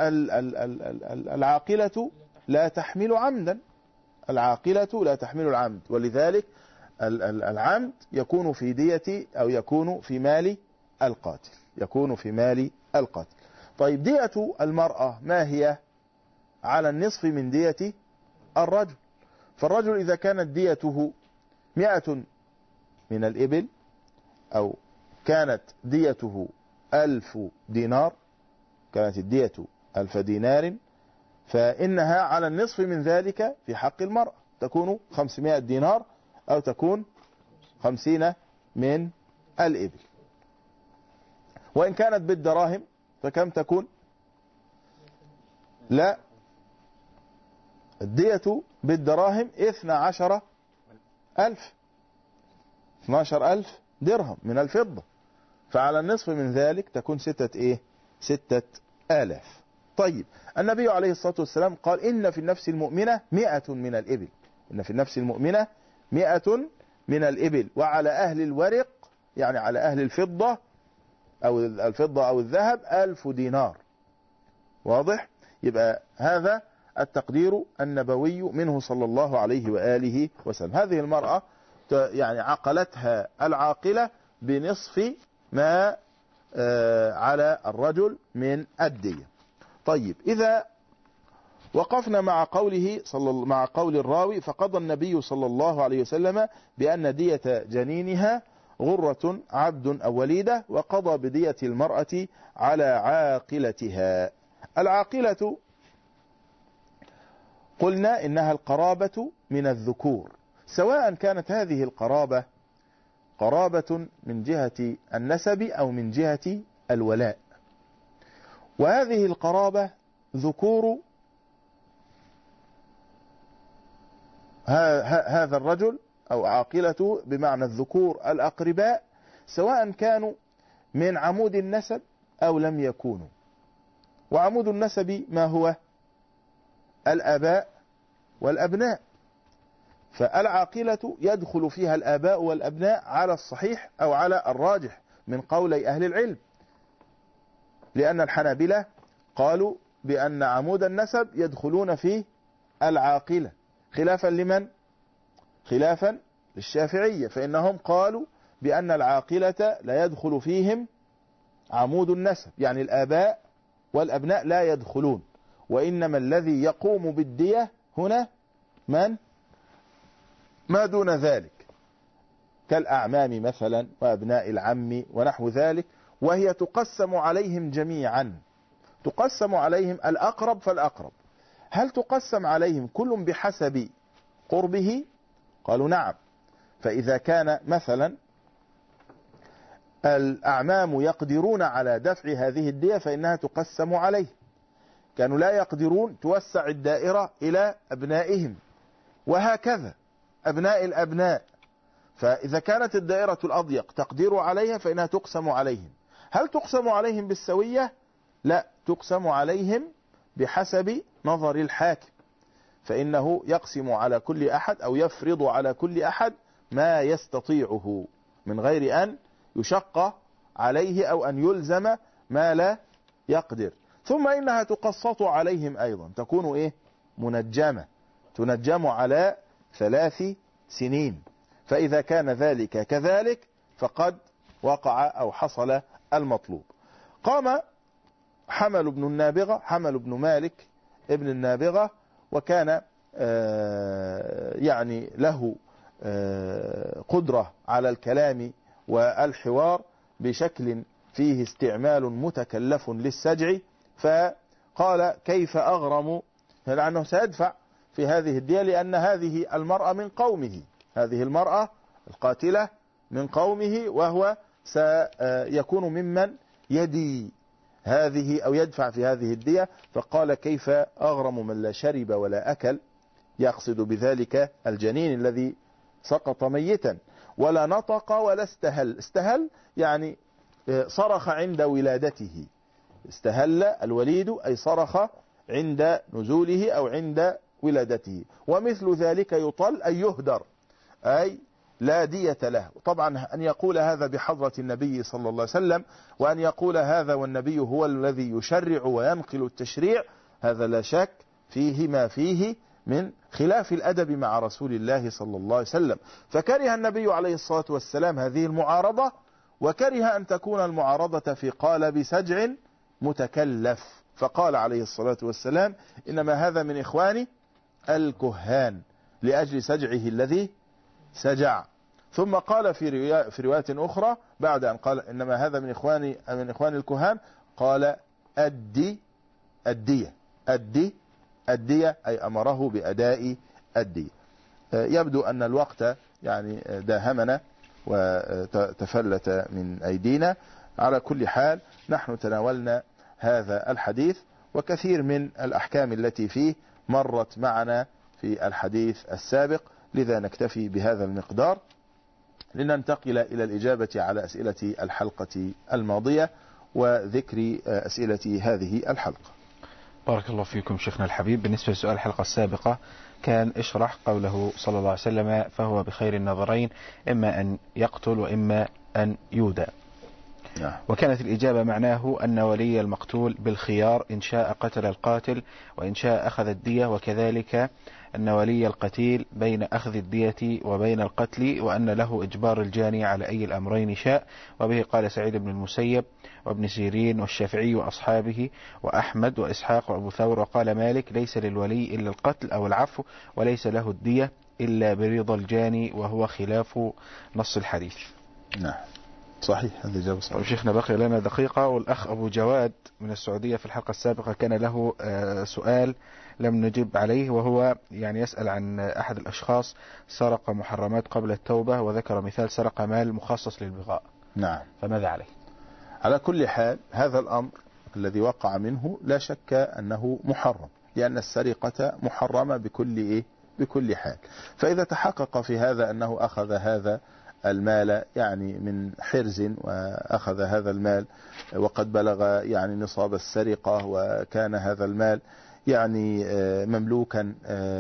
العاقلة لا تحمل عمدا، العاقلة لا تحمل العمد، ولذلك العمد يكون في دية أو يكون في مال القاتل، يكون في مال القاتل. طيب، دية المرأة ما هي؟ على النصف من دية الرجل. فالرجل إذا كانت ديته مئة من الإبل أو كانت ديته ألف دينار، كانت الدية ألف دينار، فإنها على النصف من ذلك في حق المرأة، تكون خمسمائة دينار أو تكون خمسين من الإبل. وإن كانت بالدراهم فكم تكون؟ لا، الدية بالدراهم اثنى عشر ألف، اثنى عشر ألف درهم من الفضة، فعلى النصف من ذلك تكون ستة إيه؟ ستة آلاف. طيب، النبي عليه الصلاة والسلام قال إن في النفس المؤمنة مئة من الإبل، إن في النفس المؤمنة مئة من الإبل، وعلى أهل الورق يعني على أهل الفضة أو الفضة أو الذهب ألف دينار. واضح؟ يبقى هذا التقدير النبوي منه صلى الله عليه وآله وسلم. هذه المرأة يعني عقلتها العاقلة بنصف ما على الرجل من الدية. طيب، إذا وقفنا مع قوله صلى مع قول الراوي فقضى النبي صلى الله عليه وسلم بأن دية جنينها غرة عبد أو وليدة، وقضى بدية المرأة على عاقلتها. العاقلة قلنا إنها القرابة من الذكور، سواء كانت هذه القرابة قرابة من جهة النسب أو من جهة الولاء. وهذه القرابة ذكور هذا الرجل أو عاقلته بمعنى الذكور الأقرباء، سواء كانوا من عمود النسب أو لم يكونوا. وعمود النسب ما هو؟ الآباء والأبناء. فالعاقلة يدخل فيها الآباء والأبناء على الصحيح أو على الراجح من قولي أهل العلم، لأن الحنابلة قالوا بأن عمود النسب يدخلون فيه العاقلة، خلافا لمن؟ خلافا للشافعية، فإنهم قالوا بأن العاقلة لا يدخل فيهم عمود النسب، يعني الآباء والأبناء لا يدخلون، وإنما الذي يقوم بالدية هنا من؟ ما دون ذلك، كالأعمام مثلا وأبناء العم ونحو ذلك، وهي تقسم عليهم جميعا، تقسم عليهم الأقرب فالأقرب. هل تقسم عليهم كل بحسب قربه؟ قالوا نعم. فإذا كان مثلا الأعمام يقدرون على دفع هذه الدية فإنها تقسم عليه، كانوا لا يقدرون توسع الدائرة إلى أبنائهم، وهكذا أبناء الأبناء. فإذا كانت الدائرة الأضيق تقدر عليها فإنها تقسم عليهم. هل تقسم عليهم بالسوية؟ لا، تقسم عليهم بحسب نظر الحاكم، فإنه يقسم على كل أحد أو يفرض على كل أحد ما يستطيعه من غير أن يشق عليه أو أن يلزم ما لا يقدر. ثم إنها تقسط عليهم أيضا، تكون إيه؟ منجمة، تنجم على ثلاث سنين. فإذا كان ذلك كذلك فقد وقع أو حصل المطلوب. قام حمل بن النابغة، حمل بن مالك ابن النابغة، وكان يعني له قدرة على الكلام والحوار بشكل فيه استعمال متكلف للسجع، فقال كيف أغرم، لأنه سيدفع في هذه الدية، لأن هذه المرأة من قومه، هذه المرأة القاتلة من قومه، وهو سيكون ممن يدي هذه أو يدفع في هذه الدية. فقال كيف أغرم من لا شرب ولا أكل، يقصد بذلك الجنين الذي سقط ميتا، ولا نطق ولا استهل. استهل يعني صرخ عند ولادته، استهل الوليد أي صرخ عند نزوله أو عند ولادته. ومثل ذلك يطل أي يهدر، أي لا دية له. طبعا أن يقول هذا بحضرة النبي صلى الله عليه وسلم، وأن يقول هذا والنبي هو الذي يشرع وينقل التشريع، هذا لا شك فيه ما فيه من خلاف الأدب مع رسول الله صلى الله عليه وسلم. فكره النبي عليه الصلاة والسلام هذه المعارضة، وكره أن تكون المعارضة في قالب سجع متكلف، فقال عليه الصلاة والسلام إنما هذا من إخواني الكهان لأجل سجعه الذي سجع. ثم قال في رواية في رواية أخرى بعد أن قال إنما هذا من إخواني من إخوان الكهان، قال أدي الدية، أدي الدية أي أمره بأداء الدية. يبدو أن الوقت يعني داهمنا وتفلت من أيدينا. على كل حال نحن تناولنا هذا الحديث، وكثير من الأحكام التي فيه مرت معنا في الحديث السابق، لذا نكتفي بهذا المقدار لننتقل إلى الإجابة على أسئلة الحلقة الماضية وذكر أسئلة هذه الحلقة. بارك الله فيكم شيخنا الحبيب. بالنسبة لسؤال الحلقة السابقة كان اشرح قوله صلى الله عليه وسلم فهو بخير النظرين، إما أن يقتل وإما أن يودى. وكانت الإجابة معناه أن ولي المقتول بالخيار، إن شاء قتل القاتل وإن شاء أخذ الدية، وكذلك أن ولي القتيل بين أخذ الدية وبين القتل، وأن له إجبار الجاني على أي الأمرين شاء. وبه قال سعيد بن المسيب وابن سيرين والشافعي وأصحابه وأحمد وإسحاق وأبو ثور. وقال مالك ليس للولي إلا القتل أو العفو، وليس له الدية إلا برضا الجاني، وهو خلاف نص الحديث. نعم صحيح، هذا جواب صحيح. شيخنا بقي لنا دقيقة. والأخ أبو جواد من السعودية في الحلقة السابقة كان له سؤال لم نجب عليه، وهو يعني يسأل عن أحد الأشخاص سرق محرمات قبل التوبة، وذكر مثال سرق مال مخصص للبغاء. نعم، فماذا عليه؟ على كل حال هذا الأمر الذي وقع منه لا شك أنه محرم، لأن السرقة محرمة بكل إيه؟ بكل حال. فإذا تحقق في هذا أنه أخذ هذا المال يعني من حرز، وأخذ هذا المال وقد بلغ يعني نصاب السرقة، وكان هذا المال يعني مملوكا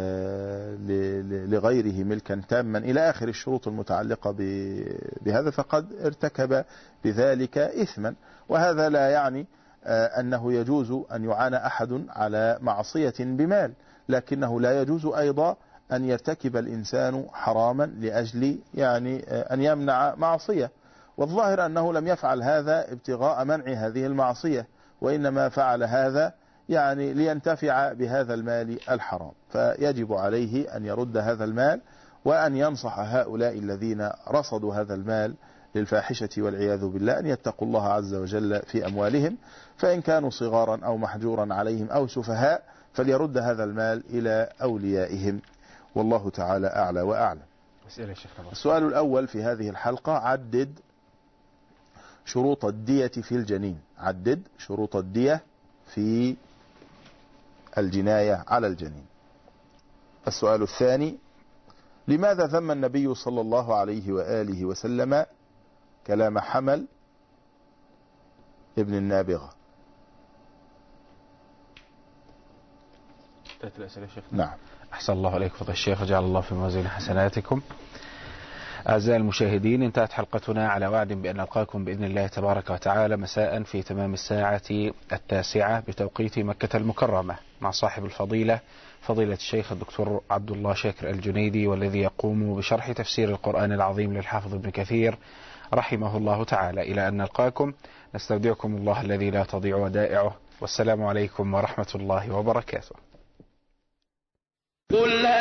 لغيره ملكا تاما إلى آخر الشروط المتعلقة بهذا، فقد ارتكب بذلك إثما. وهذا لا يعني أنه يجوز أن يعان أحد على معصية بمال، لكنه لا يجوز أيضا أن يرتكب الإنسان حراما لأجل يعني أن يمنع معصية. والظاهر أنه لم يفعل هذا ابتغاء منع هذه المعصية، وإنما فعل هذا يعني لينتفع بهذا المال الحرام. فيجب عليه أن يرد هذا المال، وأن ينصح هؤلاء الذين رصدوا هذا المال للفاحشة والعياذ بالله أن يتقوا الله عز وجل في أموالهم، فإن كانوا صغارا أو محجورا عليهم أو سفهاء فليرد هذا المال إلى أوليائهم، والله تعالى أعلى وأعلم. السؤال الأول في هذه الحلقة: عدد شروط الدية في الجنين. عدد شروط الدية في الجناية على الجنين. السؤال الثاني: لماذا ذم النبي صلى الله عليه وآله وسلم كلام حمل ابن النابغة؟ نعم. أحسن الله عليك فضل الشيخ، وجعل الله في موازين حسناتكم. أعزائي المشاهدين، انتهت حلقتنا على وعد بأن نلقاكم بإذن الله تبارك وتعالى مساء في تمام الساعة التاسعة بتوقيت مكة المكرمة مع صاحب الفضيلة فضيلة الشيخ الدكتور عبد الله شاكر الجنيدي، والذي يقوم بشرح تفسير القرآن العظيم للحافظ ابن كثير رحمه الله تعالى. إلى أن نلقاكم نستودعكم الله الذي لا تضيع ودائعه، والسلام عليكم ورحمة الله وبركاته.